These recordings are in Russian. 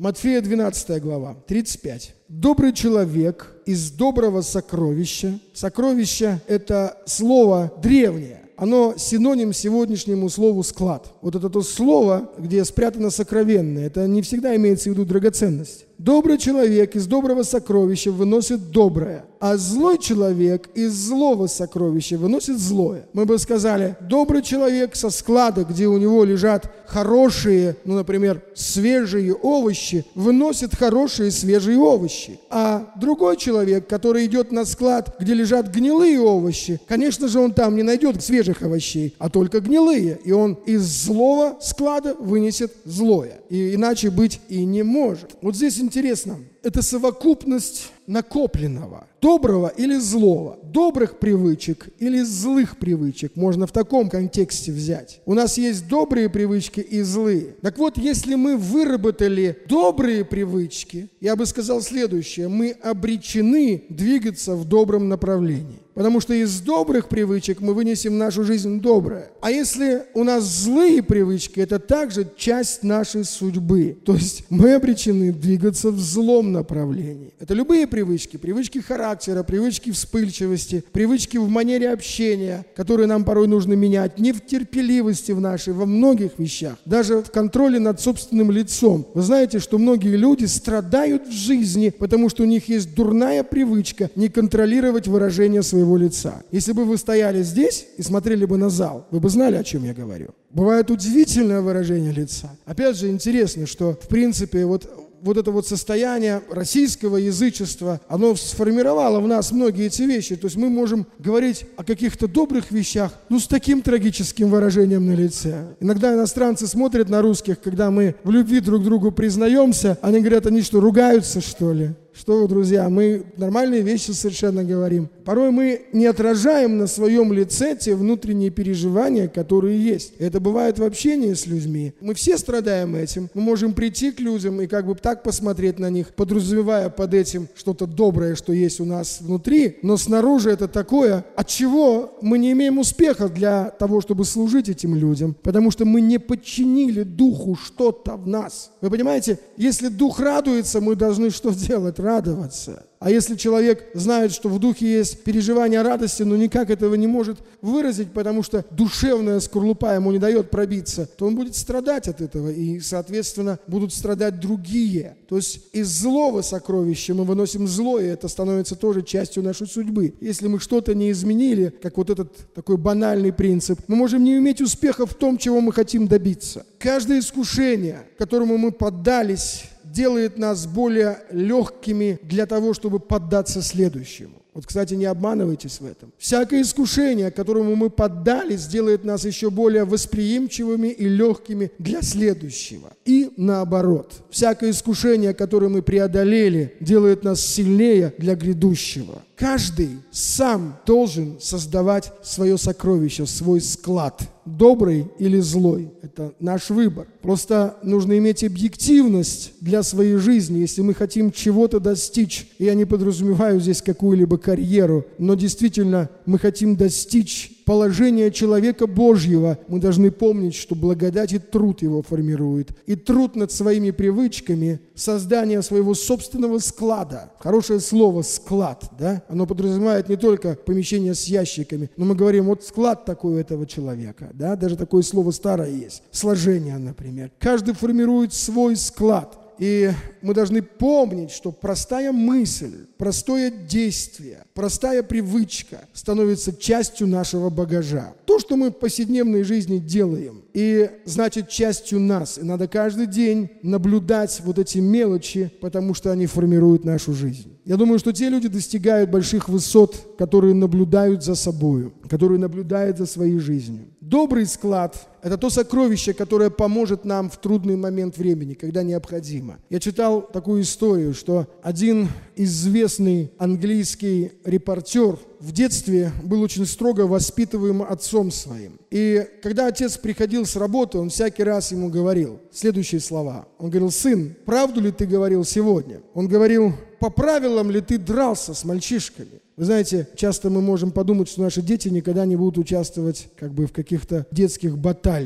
Матфея 12 глава, 35. «Добрый человек из доброго сокровища». Сокровище – это слово древнее. Оно синоним сегодняшнему слову «склад». Вот это то слово, где спрятано сокровенное. Это не всегда имеется в виду драгоценность. Добрый человек из доброго сокровища выносит доброе, а злой человек из злого сокровища выносит злое. Мы бы сказали, добрый человек со склада, где у него лежат хорошие, например, свежие овощи, выносит хорошие свежие овощи. А другой человек, который идет на склад, где лежат гнилые овощи, конечно же, он там не найдет свежих овощей, а только гнилые. И он из злого склада вынесет злое. И иначе быть и не может. Вот здесь интересно, это совокупность накопленного, доброго или злого, добрых привычек или злых привычек, можно в таком контексте взять. У нас есть добрые привычки и злые. Так вот, если мы выработали добрые привычки, я бы сказал следующее, мы обречены двигаться в добром направлении. Потому что из добрых привычек мы вынесем в нашу жизнь доброе. А если у нас злые привычки, это также часть нашей судьбы. То есть мы обречены двигаться в злом направлении. Это любые привычки, привычки характера, привычки вспыльчивости, привычки в манере общения, которые нам порой нужно менять, не в терпеливости в нашей, во многих вещах, даже в контроле над собственным лицом. Вы знаете, что многие люди страдают в жизни, потому что у них есть дурная привычка не контролировать выражение своего лица. Если бы вы стояли здесь и смотрели бы на зал, вы бы знали, о чем я говорю. Бывает удивительное выражение лица. Опять же, интересно, что, в принципе, вот это вот состояние российского язычества, оно сформировало в нас многие эти вещи. То есть мы можем говорить о каких-то добрых вещах, с таким трагическим выражением на лице. Иногда иностранцы смотрят на русских, когда мы в любви друг к другу признаемся, они говорят, они что, ругаются, что ли? Что вы, друзья, мы нормальные вещи совершенно говорим. Порой мы не отражаем на своем лице те внутренние переживания, которые есть. Это бывает в общении с людьми. Мы все страдаем этим. Мы можем прийти к людям и как бы так посмотреть на них, подразумевая под этим что-то доброе, что есть у нас внутри, но снаружи это такое, от чего мы не имеем успеха для того, чтобы служить этим людям, потому что мы не подчинили духу что-то в нас. Вы понимаете, если дух радуется, мы должны что делать? Радоваться. А если человек знает, что в духе есть переживание радости, но никак этого не может выразить, потому что душевная скорлупа ему не дает пробиться, то он будет страдать от этого, и, соответственно, будут страдать другие. То есть из злого сокровища мы выносим злое, и это становится тоже частью нашей судьбы. Если мы что-то не изменили, как вот этот такой банальный принцип, мы можем не иметь успеха в том, чего мы хотим добиться. Каждое искушение, которому мы поддались, делает нас более легкими для того, чтобы поддаться следующему. Вот, кстати, не обманывайтесь в этом. Всякое искушение, которому мы поддались, делает нас еще более восприимчивыми и легкими для следующего. И наоборот. Всякое искушение, которое мы преодолели, делает нас сильнее для грядущего. Каждый сам должен создавать свое сокровище, свой склад. Добрый или злой – это наш выбор. Просто нужно иметь объективность для своей жизни, если мы хотим чего-то достичь. Я не подразумеваю здесь какую-либо карьеру, но действительно мы хотим достичь положения человека Божьего. Мы должны помнить, что благодать и труд его формирует. И труд над своими привычками, создание своего собственного склада. Хорошее слово «склад», да? Оно подразумевает не только помещение с ящиками, но мы говорим, вот склад такой у этого человека, да? Даже такое слово старое есть. Сложение, например. Каждый формирует свой склад. И мы должны помнить, что простая мысль, простое действие, простая привычка становится частью нашего багажа. То, что мы в повседневной жизни делаем, и значит частью нас. И надо каждый день наблюдать вот эти мелочи, потому что они формируют нашу жизнь. Я думаю, что те люди достигают больших высот, которые наблюдают за собой, которые наблюдают за своей жизнью. Добрый склад – это то сокровище, которое поможет нам в трудный момент времени, когда необходимо. Я читал такую историю, что один известный английский репортер в детстве был очень строго воспитываем отцом своим. И когда отец приходил с работы, он всякий раз ему говорил следующие слова. Он говорил: «Сын, правду ли ты говорил сегодня?» Он говорил: «По правилам ли ты дрался с мальчишками?» Вы знаете, часто мы можем подумать, что наши дети никогда не будут участвовать в каких-то детских баталиях.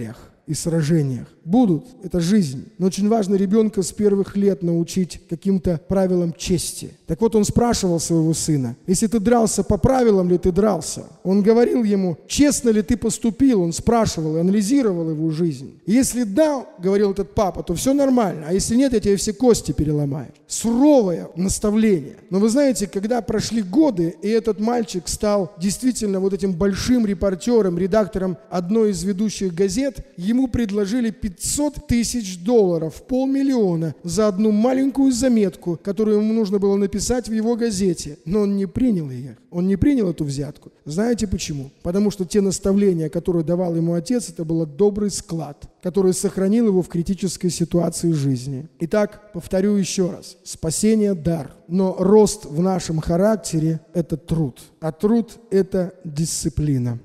и сражениях. Будут, это жизнь. Но очень важно ребенка с первых лет научить каким-то правилам чести. Так вот, он спрашивал своего сына: если ты дрался, по правилам ли ты дрался? Он говорил ему: честно ли ты поступил? Он спрашивал и анализировал его жизнь. И если да, говорил этот папа, то все нормально. А если нет, я тебе все кости переломаю. Суровое наставление. Но вы знаете, когда прошли годы, и этот мальчик стал действительно вот этим большим репортером, редактором одной из ведущих газет, ему предложили $500 тысяч, $500 000 за одну маленькую заметку, которую ему нужно было написать в его газете. Но он не принял ее. Он не принял эту взятку. Знаете почему? Потому что те наставления, которые давал ему отец, это был добрый склад, который сохранил его в критической ситуации жизни. Итак, повторю еще раз. Спасение – дар. Но рост в нашем характере – это труд. А труд – это дисциплина.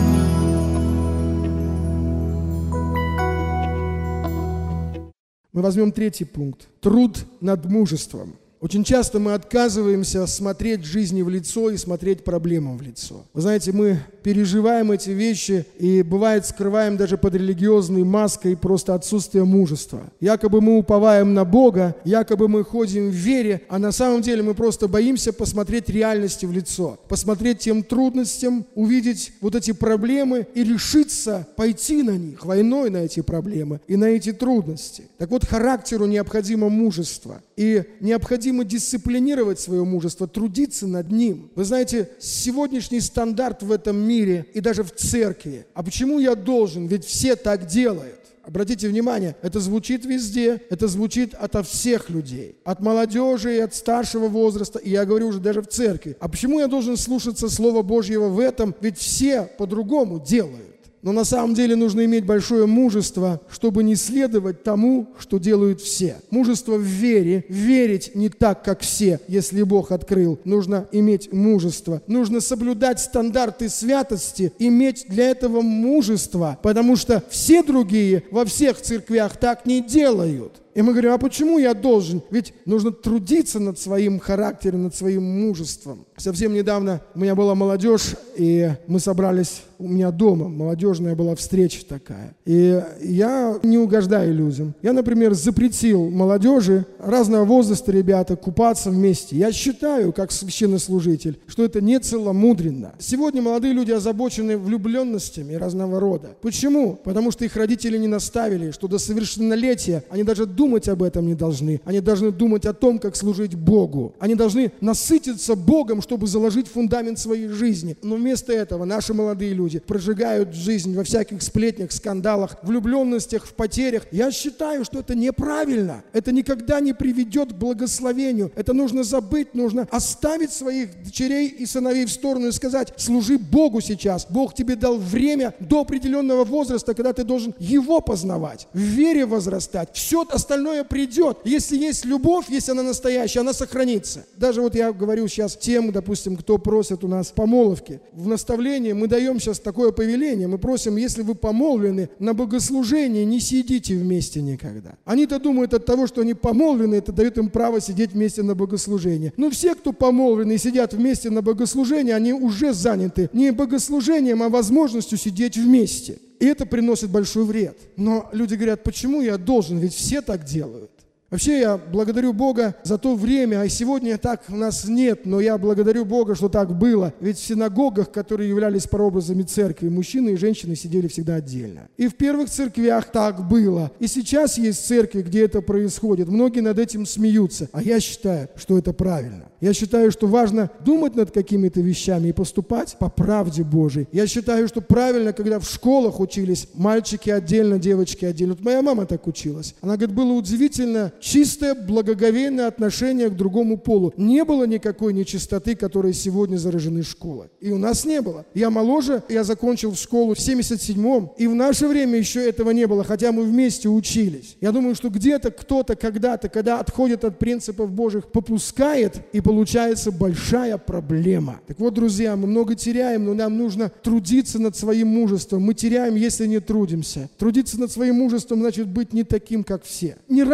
Мы возьмем третий пункт. Труд над мужеством. Очень часто мы отказываемся смотреть жизни в лицо и смотреть проблемам в лицо. Вы знаете, мы переживаем эти вещи и, бывает, скрываем даже под религиозной маской просто отсутствие мужества. Якобы мы уповаем на Бога, якобы мы ходим в вере, а на самом деле мы просто боимся посмотреть реальности в лицо, посмотреть тем трудностям, увидеть вот эти проблемы и решиться пойти на них, войной на эти проблемы и на эти трудности. Так вот, характеру необходимо мужество. И необходимо дисциплинировать свое мужество, трудиться над ним. Вы знаете, сегодняшний стандарт в этом мире и даже в церкви. А почему я должен? Ведь все так делают. Обратите внимание, это звучит везде, это звучит ото всех людей. От молодежи и от старшего возраста, и я говорю уже даже в церкви. А почему я должен слушаться Слова Божьего в этом? Ведь все по-другому делают. Но на самом деле нужно иметь большое мужество, чтобы не следовать тому, что делают все. Мужество в вере. Верить не так, как все, если Бог открыл. Нужно иметь мужество. Нужно соблюдать стандарты святости, иметь для этого мужество, потому что все другие во всех церквях так не делают. И мы говорим: а почему я должен? Ведь нужно трудиться над своим характером, над своим мужеством. Совсем недавно у меня была молодежь, и мы собрались у меня дома. Молодежная была встреча такая. И я не угождаю людям. Я, например, запретил молодежи разного возраста ребята купаться вместе. Я считаю, как священнослужитель, что это не целомудренно. Сегодня молодые люди озабочены влюбленностями разного рода. Почему? Потому что их родители не наставили, что до совершеннолетия они даже думать об этом не должны. Они должны думать о том, как служить Богу. Они должны насытиться Богом, чтобы заложить фундамент своей жизни. Но вместо этого наши молодые люди прожигают жизнь во всяких сплетнях, скандалах, влюбленностях, в потерях. Я считаю, что это неправильно. Это никогда не приведет к благословению. Это нужно забыть, нужно оставить своих дочерей и сыновей в сторону и сказать: служи Богу сейчас. Бог тебе дал время до определенного возраста, когда ты должен Его познавать, в вере возрастать. Все остальное придет. Если есть любовь, если она настоящая, она сохранится. Даже вот я говорю сейчас тем, допустим, кто просит у нас помолвки. В наставлении мы даем сейчас такое повеление. Мы просим: если вы помолвлены, на богослужении не сидите вместе никогда. Они-то думают от того, что они помолвлены, это дает им право сидеть вместе на богослужении. Но все, кто помолвлены и сидят вместе на богослужении, они уже заняты не богослужением, а возможностью сидеть вместе. И это приносит большой вред. Но люди говорят: почему я должен? Ведь все так делают. Вообще я благодарю Бога за то время, а сегодня так у нас нет, но я благодарю Бога, что так было. Ведь в синагогах, которые являлись прообразами церкви, мужчины и женщины сидели всегда отдельно. И в первых церквях так было. И сейчас есть церкви, где это происходит. Многие над этим смеются, а я считаю, что это правильно. Я считаю, что важно думать над какими-то вещами и поступать по правде Божией. Я считаю, что правильно, когда в школах учились мальчики отдельно, девочки отдельно. Вот моя мама так училась. Она говорит: было удивительно чистое, благоговейное отношение к другому полу. Не было никакой нечистоты, которой сегодня заражены школы. И у нас не было. Я моложе, я закончил школу в 77-м, и в наше время еще этого не было, хотя мы вместе учились. Я думаю, что где-то кто-то когда-то, когда отходит от принципов Божьих, попускает, и получается большая проблема. Так вот, друзья, мы много теряем, но нам нужно трудиться над своим мужеством. Мы теряем, если не трудимся. Трудиться над своим мужеством значит быть не таким, как все. Не ради того,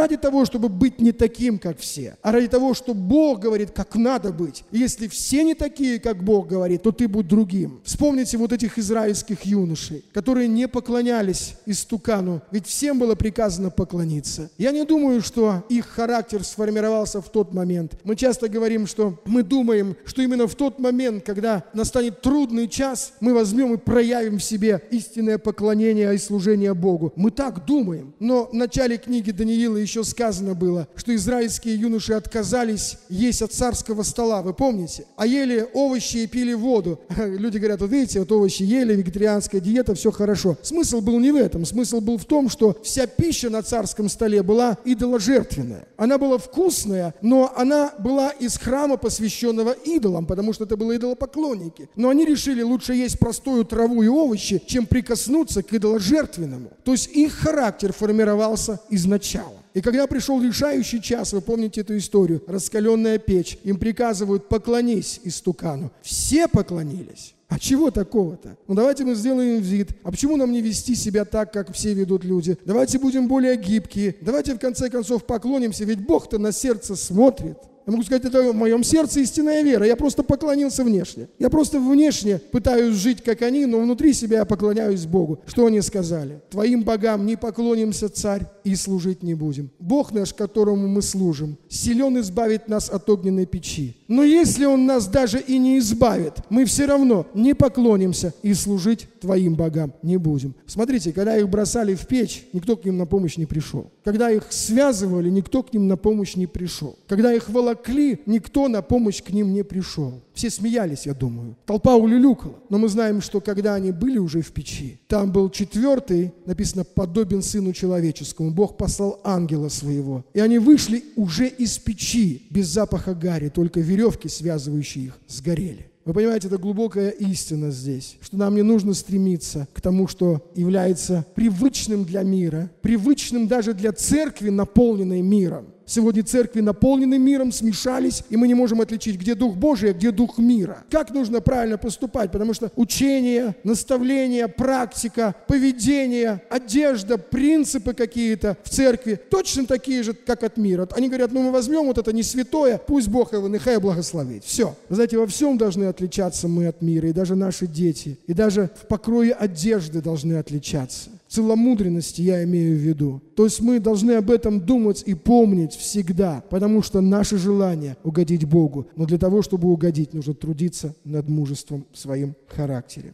чтобы быть не таким, как все, а ради того, что Бог говорит, как надо быть. И если все не такие, как Бог говорит, то ты будь другим. Вспомните вот этих израильских юношей, которые не поклонялись истукану, ведь всем было приказано поклониться. Я не думаю, что их характер сформировался в тот момент. Мы часто говорим, что мы думаем, что именно в тот момент, когда настанет трудный час, мы возьмем и проявим в себе истинное поклонение и служение Богу. Мы так думаем. Но в начале книги Даниила еще сказано было, что израильские юноши отказались есть от царского стола, вы помните? А ели овощи и пили воду. Люди говорят, вот видите, вот овощи ели, вегетарианская диета, все хорошо. Смысл был не в этом. Смысл был в том, что вся пища на царском столе была идоложертвенная. Она была вкусная, но она была из храма, посвященного идолам, потому что это были идолопоклонники. Но они решили, лучше есть простую траву и овощи, чем прикоснуться к идоложертвенному. То есть их характер формировался изначала. И когда пришел решающий час, вы помните эту историю, раскаленная печь, им приказывают поклонись истукану. Все поклонились. А чего такого-то? Ну давайте мы сделаем вид. А почему нам не вести себя так, как все ведут люди? Давайте будем более гибкие. Давайте в конце концов поклонимся, ведь Бог-то на сердце смотрит. Я могу сказать, это в моем сердце истинная вера. Я просто поклонился внешне. Я просто внешне пытаюсь жить, как они, но внутри себя я поклоняюсь Богу. Что они сказали? Твоим богам не поклонимся, царь, и служить не будем. Бог наш, которому мы служим, силен избавить нас от огненной печи. Но если Он нас даже и не избавит, мы все равно не поклонимся и служить твоим богам не будем. Смотрите, когда их бросали в печь, никто к ним на помощь не пришел. Когда их связывали, никто к ним на помощь не пришел. Когда их волокли, никто на помощь к ним не пришел. Все смеялись, я думаю. Толпа улюлюкала. Но мы знаем, что когда они были уже в печи, там был четвертый, написано, подобен Сыну Человеческому. Бог послал ангела своего. И они вышли уже из печи, без запаха гари, только веревки, связывающие их, сгорели. Вы понимаете, это глубокая истина здесь, что нам не нужно стремиться к тому, что является привычным для мира, привычным даже для церкви, наполненной миром. Сегодня церкви наполнены миром, смешались, и мы не можем отличить, где Дух Божий, а где Дух мира. Как нужно правильно поступать? Потому что учение, наставление, практика, поведение, одежда, принципы какие-то в церкви точно такие же, как от мира. Они говорят, ну мы возьмем вот это не святое, пусть Бог его нехай благословит. Все. Вы знаете, во всем должны отличаться мы от мира, и даже наши дети, и даже в покрое одежды должны отличаться. Целомудренности я имею в виду. То есть мы должны об этом думать и помнить всегда, потому что наше желание угодить Богу. Но для того, чтобы угодить, нужно трудиться над мужеством в своем характере.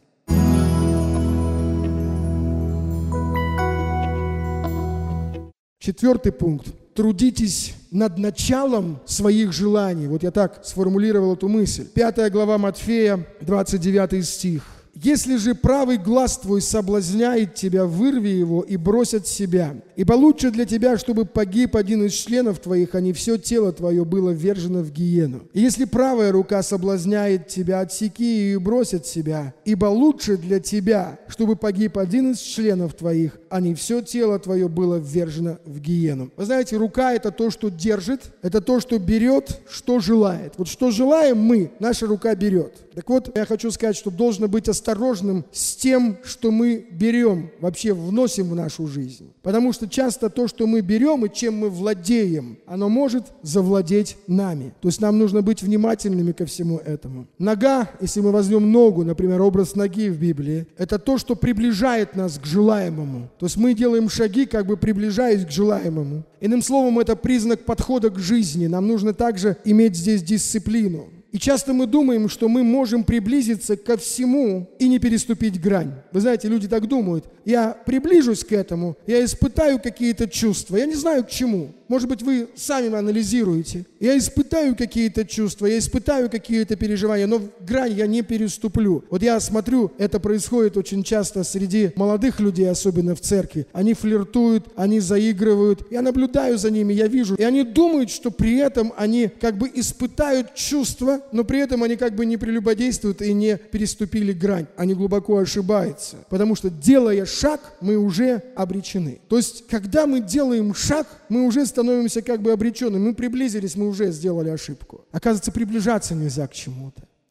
Четвертый пункт. Трудитесь над началом своих желаний. Вот я так сформулировал эту мысль. 5 глава Матфея, 29 стих. «Если же правый глаз твой соблазняет тебя, вырви его и брось от себя. Ибо лучше для тебя, чтобы погиб один из членов твоих, а не все тело твое было ввержено в гиену. И если правая рука соблазняет тебя, отсеки ее и брось от себя. Ибо лучше для тебя, чтобы погиб один из членов твоих, а не все тело твое было ввержено в гиену». Вы знаете, рука – это то, что держит, это то, что берет, что желает. Вот что желаем мы, наша рука берет. Так вот, я хочу сказать, что должно быть осторожным с тем, что мы берем, вообще вносим в нашу жизнь. Потому что часто то, что мы берем и чем мы владеем, оно может завладеть нами. То есть нам нужно быть внимательными ко всему этому. Нога, если мы возьмем ногу, например, образ ноги в Библии, это то, что приближает нас к желаемому. То есть мы делаем шаги, как бы приближаясь к желаемому. Иным словом, это признак подхода к жизни. Нам нужно также иметь здесь дисциплину. И часто мы думаем, что мы можем приблизиться ко всему и не переступить грань. Вы знаете, люди так думают. Я приближусь к этому, я испытаю какие-то чувства. Я не знаю к чему. Может быть, вы сами анализируете. Я испытаю какие-то чувства, я испытаю какие-то переживания, но грань я не переступлю. Вот я смотрю, это происходит очень часто среди молодых людей, особенно в церкви. Они флиртуют, они заигрывают. Я наблюдаю за ними, я вижу. И они думают, что при этом они как бы испытают чувства, но при этом они как бы не прелюбодействуют и не переступили грань. Они глубоко ошибаются. Потому что, делая шаг, мы уже обречены. То есть, когда мы делаем шаг, мы уже становимся как бы обреченными. Мы приблизились, мы уже сделали ошибку. Оказывается, приближаться нельзя к чему-то.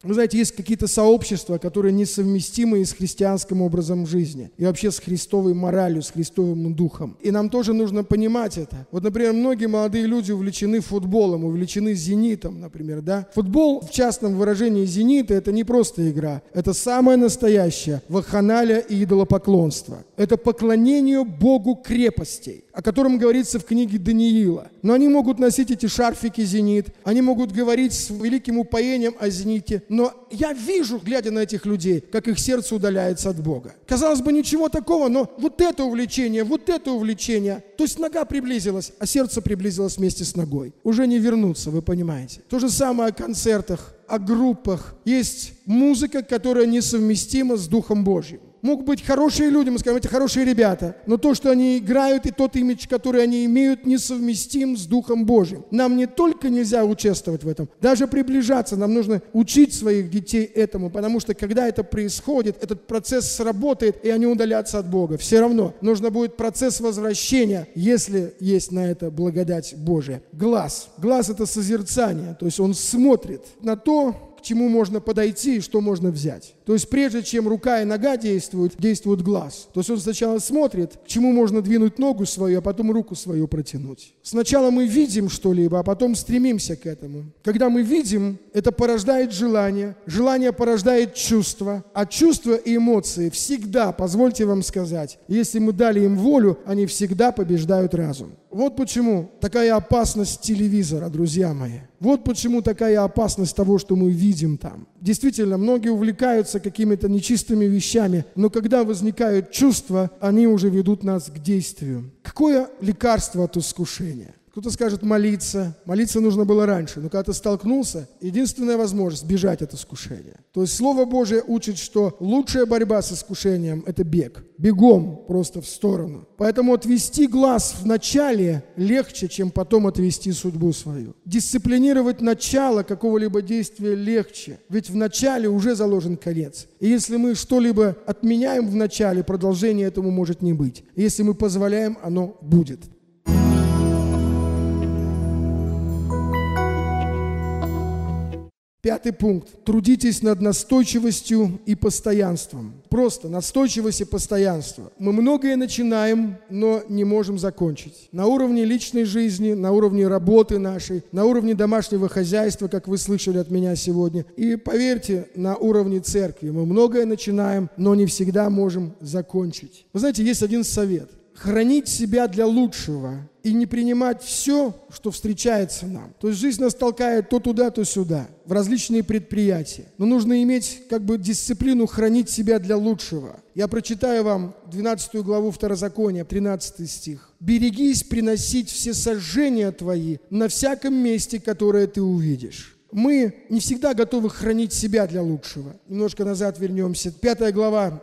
Вы знаете, есть какие-то сообщества, которые несовместимы с христианским образом жизни и вообще с христовой моралью, с христовым духом. И нам тоже нужно понимать это. Вот, например, многие молодые люди увлечены футболом, увлечены «Зенитом», например, да. Футбол, в частном выражении «Зенита», это не просто игра. Это самое настоящее вакханалия и идолопоклонство. Это поклонение Богу крепостей, о котором говорится в книге Даниила. Но они могут носить эти шарфики «Зенит», они могут говорить с великим упоением о «Зените», но я вижу, глядя на этих людей, как их сердце удаляется от Бога. Казалось бы, ничего такого, но вот это увлечение, то есть нога приблизилась, а сердце приблизилось вместе с ногой. Уже не вернуться, вы понимаете. То же самое о концертах, о группах. Есть музыка, которая несовместима с Духом Божьим. Могут быть хорошие люди, мы скажем, это хорошие ребята, но то, что они играют, и тот имидж, который они имеют, несовместим с Духом Божьим. Нам не только нельзя участвовать в этом, даже приближаться, нам нужно учить своих детей этому, потому что когда это происходит, этот процесс сработает, и они удалятся от Бога. Все равно нужно будет процесс возвращения, если есть на это благодать Божия. Глаз. Глаз – это созерцание, то есть он смотрит на то, к чему можно подойти и что можно взять. То есть прежде чем рука и нога действует глаз. То есть он сначала смотрит, к чему можно двинуть ногу свою, а потом руку свою протянуть. Сначала мы видим что-либо, а потом стремимся к этому. Когда мы видим, это порождает желание, желание порождает чувство, а чувства и эмоции всегда, позвольте вам сказать, если мы дали им волю, они всегда побеждают разум. Вот почему такая опасность телевизора, друзья мои. Вот почему такая опасность того, что мы видим там. Действительно, многие увлекаются какими-то нечистыми вещами, но когда возникают чувства, они уже ведут нас к действию. Какое лекарство от искушения? Кто-то скажет молиться. Молиться нужно было раньше, но когда ты столкнулся, единственная возможность бежать от искушения. То есть Слово Божие учит, что лучшая борьба с искушением – это бег. Бегом просто в сторону. Поэтому отвести глаз в начале легче, чем потом отвести судьбу свою. Дисциплинировать начало какого-либо действия легче, ведь в начале уже заложен конец. И если мы что-либо отменяем в начале, продолжения этому может не быть. И если мы позволяем, оно будет. Пятый пункт. Трудитесь над настойчивостью и постоянством. Просто настойчивость и постоянство. Мы многое начинаем, но не можем закончить. На уровне личной жизни, на уровне работы нашей, на уровне домашнего хозяйства, как вы слышали от меня сегодня. И поверьте, на уровне церкви. Мы многое начинаем, но не всегда можем закончить. Вы знаете, есть один совет. Хранить себя для лучшего и не принимать все, что встречается нам. То есть жизнь нас толкает то туда, то сюда, в различные предприятия. Но нужно иметь дисциплину хранить себя для лучшего. Я прочитаю вам 12 главу Второзакония, 13 стих. «Берегись приносить все сожжения твои на всяком месте, которое ты увидишь». Мы не всегда готовы хранить себя для лучшего. Немножко назад вернемся. 5 глава,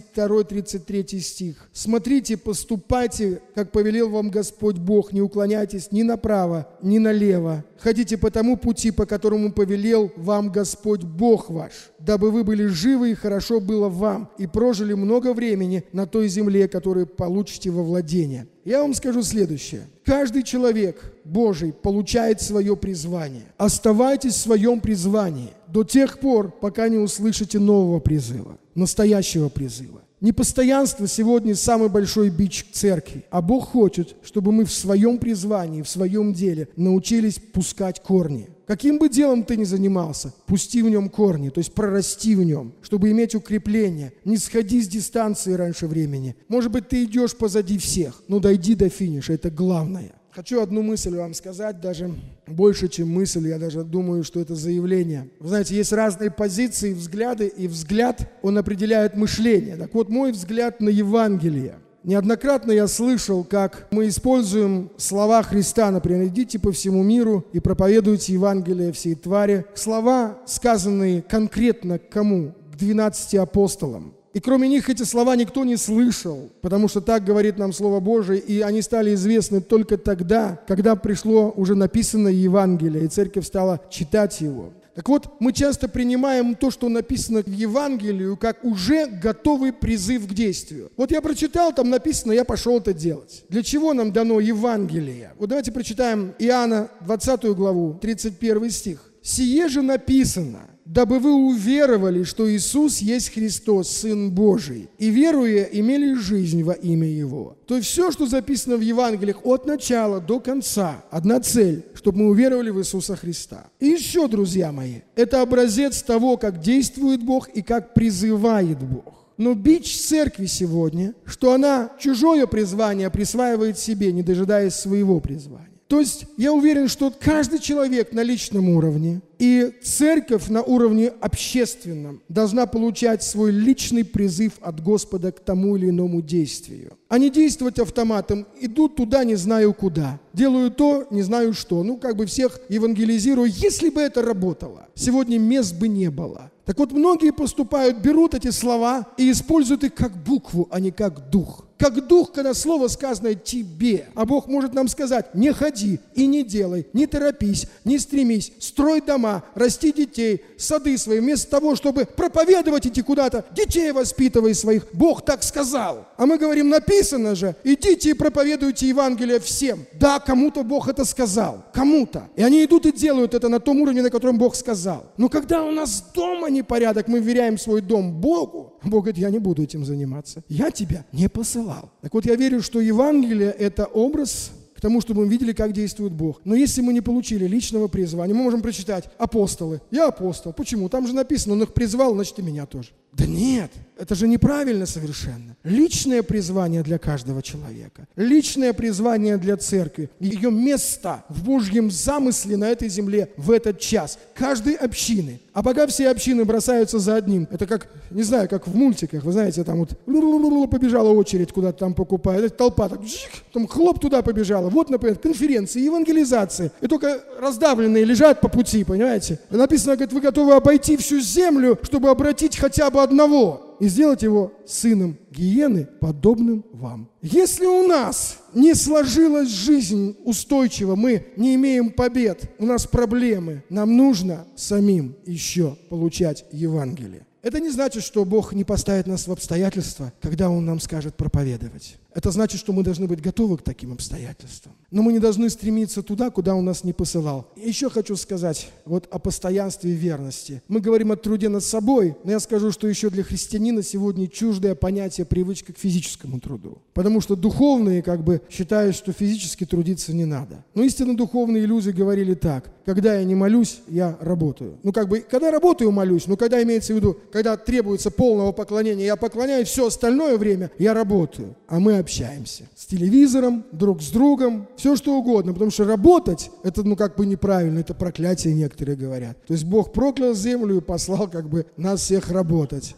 32-33 стих. «Смотрите, поступайте, как повелел вам Господь Бог, не уклоняйтесь ни направо, ни налево. Ходите по тому пути, по которому повелел вам Господь Бог ваш, дабы вы были живы и хорошо было вам, и прожили много времени на той земле, которую получите во владение». Я вам скажу следующее. Каждый человек Божий получает свое призвание. Оставайтесь в своем призвании до тех пор, пока не услышите нового призыва, настоящего призыва. Непостоянство сегодня самый большой бич церкви. А Бог хочет, чтобы мы в своем призвании, в своем деле научились пускать корни. Каким бы делом ты ни занимался, пусти в нем корни, то есть прорасти в нем, чтобы иметь укрепление. Не сходи с дистанции раньше времени. Может быть, ты идешь позади всех, но дойди до финиша, это главное. Хочу одну мысль вам сказать, даже больше, чем мысль, я даже думаю, что это заявление. Вы знаете, есть разные позиции, взгляды, и взгляд, он определяет мышление. Так вот, мой взгляд на Евангелие. Неоднократно я слышал, как мы используем слова Христа, например, «идите по всему миру и проповедуйте Евангелие всей твари». Слова, сказанные конкретно к кому? К 12 апостолам. И кроме них эти слова никто не слышал, потому что так говорит нам Слово Божие, и они стали известны только тогда, когда пришло уже написанное Евангелие, и церковь стала читать его. Так вот, мы часто принимаем то, что написано в Евангелии, как уже готовый призыв к действию. Вот я прочитал, там написано, я пошел это делать. Для чего нам дано Евангелие? Вот давайте прочитаем Иоанна 20 главу, 31 стих. «Сие же написано, дабы вы уверовали, что Иисус есть Христос, Сын Божий, и веруя, имели жизнь во имя Его». То есть все, что записано в Евангелиях от начала до конца, одна цель, чтобы мы уверовали в Иисуса Христа. И еще, друзья мои, это образец того, как действует Бог и как призывает Бог. Но бич церкви сегодня, что она чужое призвание присваивает себе, не дожидаясь своего призвания. То есть я уверен, что каждый человек на личном уровне и церковь на уровне общественном должна получать свой личный призыв от Господа к тому или иному действию. А не действовать автоматом, иду туда, не знаю куда, делаю то, не знаю что. Всех евангелизирую. Если бы это работало, сегодня мест бы не было. Так вот, многие поступают, берут эти слова и используют их как букву, а не как дух. Как дух, когда слово сказано тебе, а Бог может нам сказать: не ходи и не делай, не торопись, не стремись, строй дома, расти детей, сады свои, вместо того, чтобы проповедовать, идти куда-то, детей воспитывай своих. Бог так сказал. А мы говорим: написано же, идите и проповедуйте Евангелие всем. Да, кому-то Бог это сказал, кому-то. И они идут и делают это на том уровне, на котором Бог сказал. Но когда у нас дома непорядок, мы вверяем свой дом Богу, Бог говорит: я не буду этим заниматься, я тебя не посылал. Так вот, я верю, что Евангелие – это образ к тому, чтобы мы видели, как действует Бог. Но если мы не получили личного призвания, мы можем прочитать: апостолы. Я апостол. Почему? Там же написано: он их призвал, значит, и меня тоже. Да нет, это же неправильно совершенно. Личное призвание для каждого человека, личное призвание для церкви, ее место в Божьем замысле на этой земле в этот час, каждой общины. А пока все общины бросаются за одним, это как, не знаю, как в мультиках, вы знаете, там вот побежала очередь куда-то там покупает, толпа так, там хлоп туда побежала. Вот, например, конференции, евангелизации, и только раздавленные лежат по пути, понимаете? Написано, говорит: вы готовы обойти всю землю, чтобы обратить хотя бы одного и сделать его сыном гиены, подобным вам. Если у нас не сложилась жизнь устойчиво, мы не имеем побед, у нас проблемы, нам нужно самим еще получать Евангелие. Это не значит, что Бог не поставит нас в обстоятельства, когда Он нам скажет проповедовать. Это значит, что мы должны быть готовы к таким обстоятельствам. Но мы не должны стремиться туда, куда Он нас не посылал. И еще хочу сказать вот о постоянстве и верности. Мы говорим о труде над собой, но я скажу, что еще для христианина сегодня чуждое понятие привычка к физическому труду. Потому что духовные считают, что физически трудиться не надо. Но истинно духовные люди говорили так: когда я не молюсь, я работаю. Когда работаю, молюсь, но когда имеется в виду, когда требуется полного поклонения, я поклоняюсь, все остальное время я работаю. А мы общаемся с телевизором, друг с другом, все что угодно, потому что работать это неправильно, это проклятие, некоторые говорят. То есть Бог проклял землю и послал нас всех работать.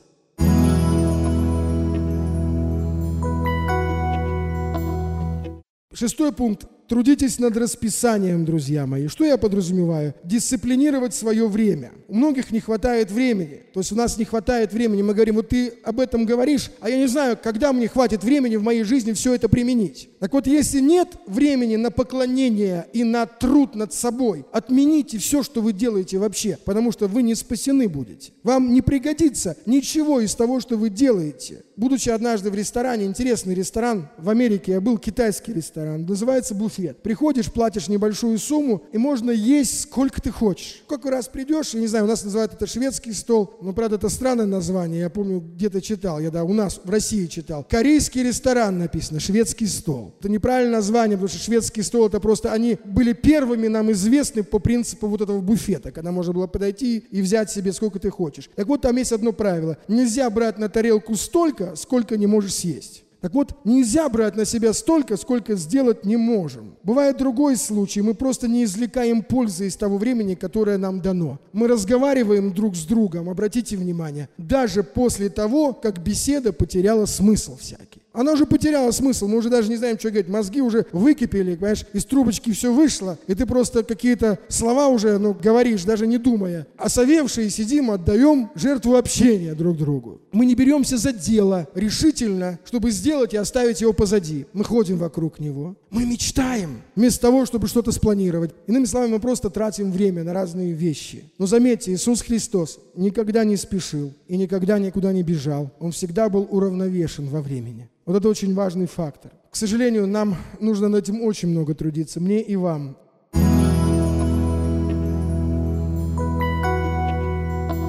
Шестой пункт. Трудитесь над расписанием, друзья мои. Что я подразумеваю? Дисциплинировать свое время. У многих не хватает времени. То есть у нас не хватает времени. Мы говорим: вот ты об этом говоришь, а я не знаю, когда мне хватит времени в моей жизни все это применить. Так вот, если нет времени на поклонение и на труд над собой, отмените все, что вы делаете вообще, потому что вы не спасены будете. Вам не пригодится ничего из того, что вы делаете. Будучи однажды в ресторане, интересный ресторан в Америке, я был, китайский ресторан, называется буфет. Приходишь, платишь небольшую сумму, и можно есть сколько ты хочешь. Сколько раз придешь, я не знаю, у нас называют это шведский стол, но, правда, это странное название, я помню, где-то читал, у нас в России читал. Корейский ресторан написано, шведский стол. Это неправильное название, потому что шведский стол, это просто они были первыми нам известны по принципу вот этого буфета, когда можно было подойти и взять себе сколько ты хочешь. Так вот, там есть одно правило: нельзя брать на тарелку столько, сколько не можешь съесть. Так вот, нельзя брать на себя столько, сколько сделать не можем. Бывает другой случай, мы просто не извлекаем пользы из того времени, которое нам дано. Мы разговариваем друг с другом, обратите внимание, даже после того, как беседа потеряла смысл всякий. Она уже потеряла смысл, мы уже даже не знаем, что говорить, мозги уже выкипели, понимаешь, из трубочки все вышло, и ты просто какие-то слова уже, говоришь, даже не думая. Осовевшие сидим, отдаем жертву общения друг другу. Мы не беремся за дело решительно, чтобы сделать и оставить его позади. Мы ходим вокруг него. Мы мечтаем, вместо того, чтобы что-то спланировать. Иными словами, мы просто тратим время на разные вещи. Но заметьте, Иисус Христос никогда не спешил и никогда никуда не бежал. Он всегда был уравновешен во времени. Вот это очень важный фактор. К сожалению, нам нужно над этим очень много трудиться, мне и вам.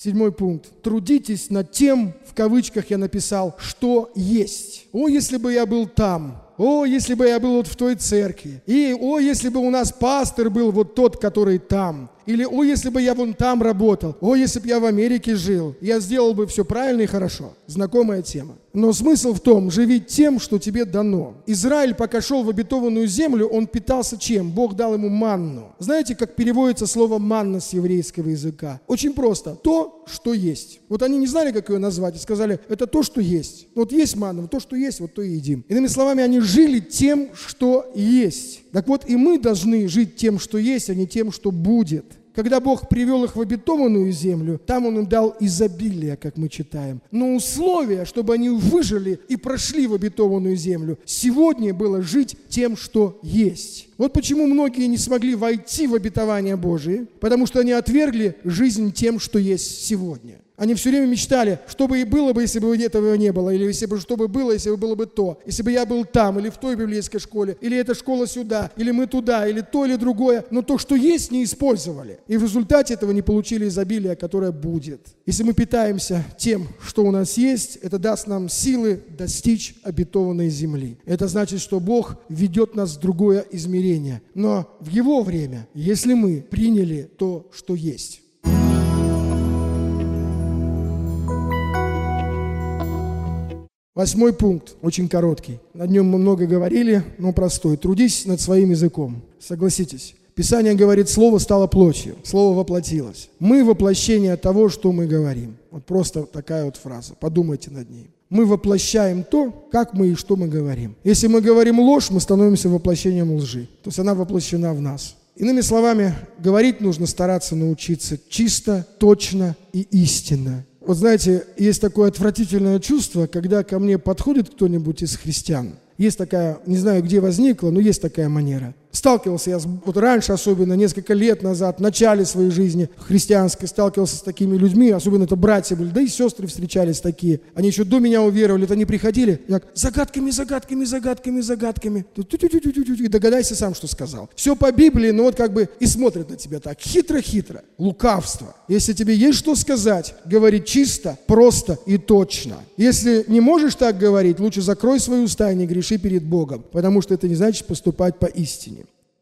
7 пункт. Трудитесь над тем, в кавычках я написал, что есть. О, если бы я был там. О, если бы я был вот в той церкви. И о, если бы у нас пастор был вот тот, который там. Или о, если бы я вон там работал. О, если бы я в Америке жил. Я сделал бы все правильно и хорошо. Знакомая тема. Но смысл в том, живи тем, что тебе дано. Израиль, пока шел в обетованную землю, он питался чем? Бог дал ему манну. Знаете, как переводится слово манна с еврейского языка? Очень просто. То, что есть. Вот они не знали, как ее назвать, и сказали, это то, что есть. Вот есть манна, вот то, что есть, вот то и едим. Иными словами, они жили тем, что есть. Так вот, и мы должны жить тем, что есть, а не тем, что будет. Когда Бог привел их в обетованную землю, там Он им дал изобилие, как мы читаем. Но условие, чтобы они выжили и прошли в обетованную землю, сегодня было жить тем, что есть. Вот почему многие не смогли войти в обетование Божие, потому что они отвергли жизнь тем, что есть сегодня. Они все время мечтали, что бы и было бы, если бы этого не было, или если бы что бы было, если бы было бы то, если бы я был там, или в той библейской школе, или эта школа сюда, или мы туда, или то, или другое, но то, что есть, не использовали. И в результате этого не получили изобилие, которое будет. Если мы питаемся тем, что у нас есть, это даст нам силы достичь обетованной земли. Это значит, что Бог ведет нас в другое измерение. Но в Его время, если мы приняли то, что есть. 8 пункт, очень короткий. Над нем мы много говорили, но простой. Трудись над своим языком. Согласитесь. Писание говорит, слово стало плотью, слово воплотилось. Мы воплощение того, что мы говорим. Вот просто такая вот фраза. Подумайте над ней. Мы воплощаем то, как мы и что мы говорим. Если мы говорим ложь, мы становимся воплощением лжи. То есть она воплощена в нас. Иными словами, говорить нужно стараться научиться чисто, точно и истинно. Вот знаете, есть такое отвратительное чувство, когда ко мне подходит кто-нибудь из христиан. Есть такая, не знаю, где возникла, но есть такая манера. Сталкивался я, вот раньше особенно, несколько лет назад, в начале своей жизни христианской, сталкивался с такими людьми, особенно это братья были, да и сестры встречались такие. Они еще до меня уверовали, это они приходили, я загадками. И догадайся сам, что сказал. Все по Библии, но вот как бы и смотрят на тебя так, хитро-хитро, лукавство. Если тебе есть что сказать, говори чисто, просто и точно. Если не можешь так говорить, лучше закрой свои уста и не греши перед Богом, потому что это не значит поступать по истине.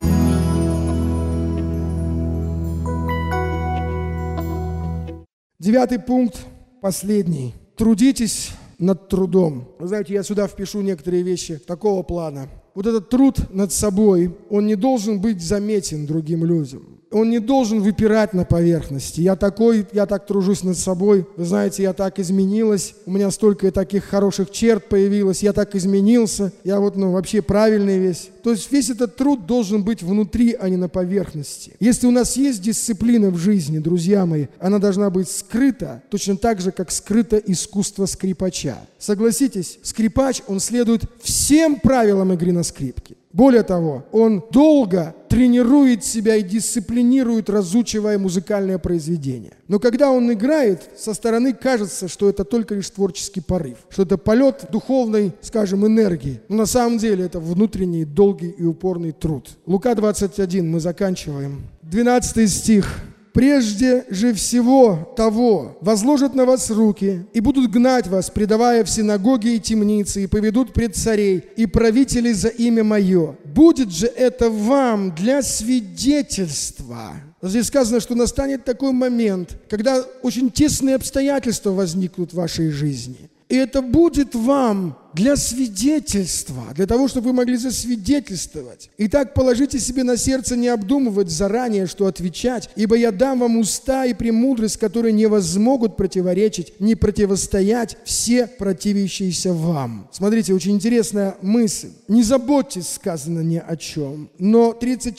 9 пункт, последний. Трудитесь над трудом. Вы знаете, я сюда впишу некоторые вещи такого плана. Вот этот труд над собой, он не должен быть заметен другим людям. Он не должен выпирать на поверхности. Я такой, я так тружусь над собой. Вы знаете, я так изменилась. У меня столько таких хороших черт появилось. Я так изменился. Я вот, вообще правильный весь. То есть весь этот труд должен быть внутри, а не на поверхности. Если у нас есть дисциплина в жизни, друзья мои, она должна быть скрыта, точно так же, как скрыто искусство скрипача. Согласитесь, скрипач, он следует всем правилам игры на скрипке. Более того, он долго тренирует себя и дисциплинирует, разучивая музыкальное произведение. Но когда он играет, со стороны кажется, что это только лишь творческий порыв, что это полет духовной, скажем, энергии. Но на самом деле это внутренний, долгий и упорный труд. Лука 21, мы заканчиваем. 12 стих. «Прежде же всего того возложат на вас руки и будут гнать вас, предавая в синагоги и темницы, и поведут пред царей и правителей за имя Мое. Будет же это вам для свидетельства». Здесь сказано, что настанет такой момент, когда очень тесные обстоятельства возникнут в вашей жизни. И это будет вам для свидетельства, для того, чтобы вы могли засвидетельствовать. Итак, положите себе на сердце не обдумывать заранее, что отвечать, ибо я дам вам уста и премудрость, которые не возмогут противоречить, не противостоять все противящиеся вам. Смотрите, очень интересная мысль. Не заботьтесь, сказано, ни о чем. Но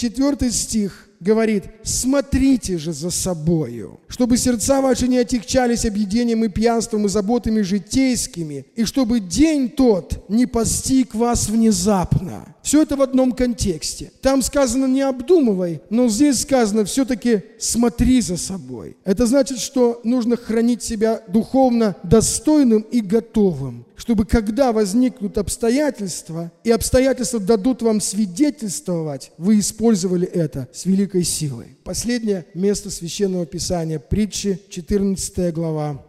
34 стих говорит, смотрите же за собою, чтобы сердца ваши не отягчались объедением и пьянством и заботами житейскими, и чтобы день тот не постиг вас внезапно. Все это в одном контексте. Там сказано не обдумывай, но здесь сказано все-таки смотри за собой. Это значит, что нужно хранить себя духовно достойным и готовым, чтобы когда возникнут обстоятельства, и обстоятельства дадут вам свидетельствовать, вы использовали это с великой великой силой. Последнее место Священного Писания, Притчи, 14 глава,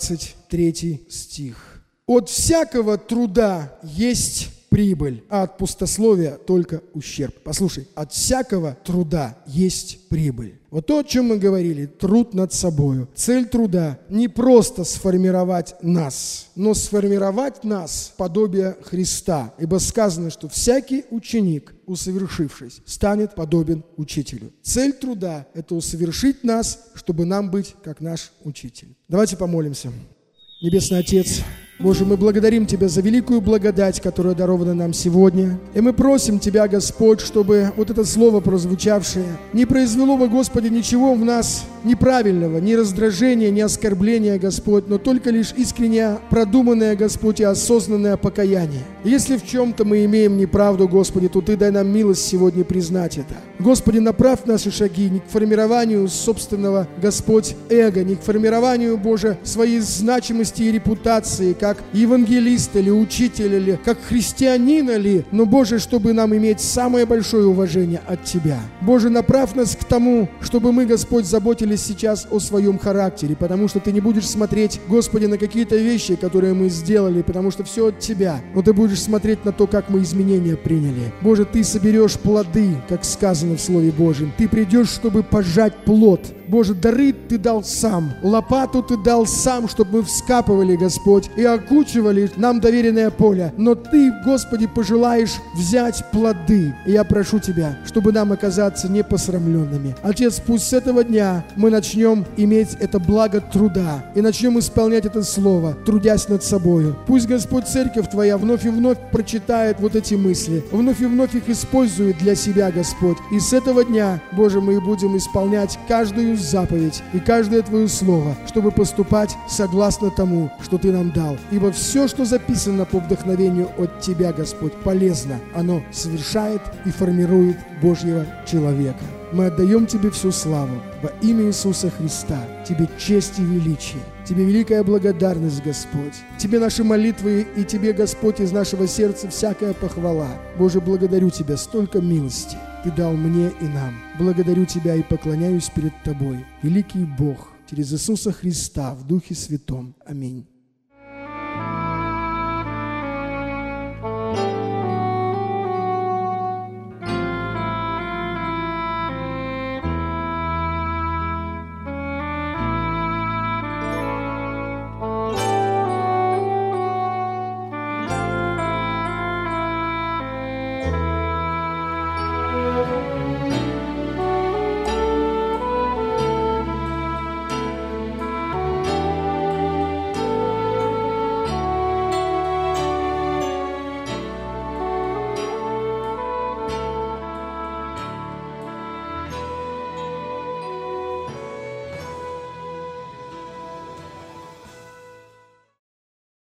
23 стих. «От всякого труда есть прибыль, а от пустословия только ущерб». Послушай, от всякого труда есть прибыль. Вот то, о чем мы говорили, труд над собою. Цель труда не просто сформировать нас, но сформировать нас в подобие Христа. Ибо сказано, что всякий ученик, усовершившись, станет подобен учителю. Цель труда – это усовершить нас, чтобы нам быть как наш учитель. Давайте помолимся. Небесный Отец, Боже, мы благодарим Тебя за великую благодать, которая дарована нам сегодня. И мы просим Тебя, Господь, чтобы вот это слово, прозвучавшее, не произвело бы, Господи, ничего в нас неправильного, ни раздражения, ни оскорбления, Господь, но только лишь искренне продуманное, Господь, и осознанное покаяние. И если в чем-то мы имеем неправду, Господи, то Ты дай нам милость сегодня признать это. Господи, направь наши шаги не к формированию собственного, Господь, эго, не к формированию, Боже, своей значимости и репутации, как евангелист или учитель, или как христианина ли, но, Боже, чтобы нам иметь самое большое уважение от Тебя. Боже, направь нас к тому, чтобы мы, Господь, заботились сейчас о своем характере, потому что Ты не будешь смотреть, Господи, на какие-то вещи, которые мы сделали, потому что все от Тебя, но Ты будешь смотреть на то, как мы изменения приняли. Боже, Ты соберешь плоды, как сказано в Слове Божьем. Ты придешь, чтобы пожать плод. Боже, дары Ты дал сам, лопату Ты дал сам, чтобы мы вскапывали, Господь, и окучивали нам доверенное поле. Но Ты, Господи, пожелаешь взять плоды. И я прошу Тебя, чтобы нам оказаться непосрамленными. Отец, пусть с этого дня мы начнем иметь это благо труда и начнем исполнять это слово, трудясь над собою. Пусть, Господь, Церковь Твоя вновь и вновь прочитает вот эти мысли, вновь и вновь их использует для себя, Господь. И с этого дня, Боже, мы будем исполнять каждую заповедь и каждое Твое слово, чтобы поступать согласно тому, что Ты нам дал. Ибо все, что записано по вдохновению от Тебя, Господь, полезно. Оно совершает и формирует Божьего человека. Мы отдаем Тебе всю славу во имя Иисуса Христа. Тебе честь и величие. Тебе великая благодарность, Господь. Тебе наши молитвы и Тебе, Господь, из нашего сердца всякая похвала. Боже, благодарю Тебя, столько милости Ты дал мне и нам. Благодарю Тебя и поклоняюсь перед Тобой, великий Бог, через Иисуса Христа в Духе Святом. Аминь.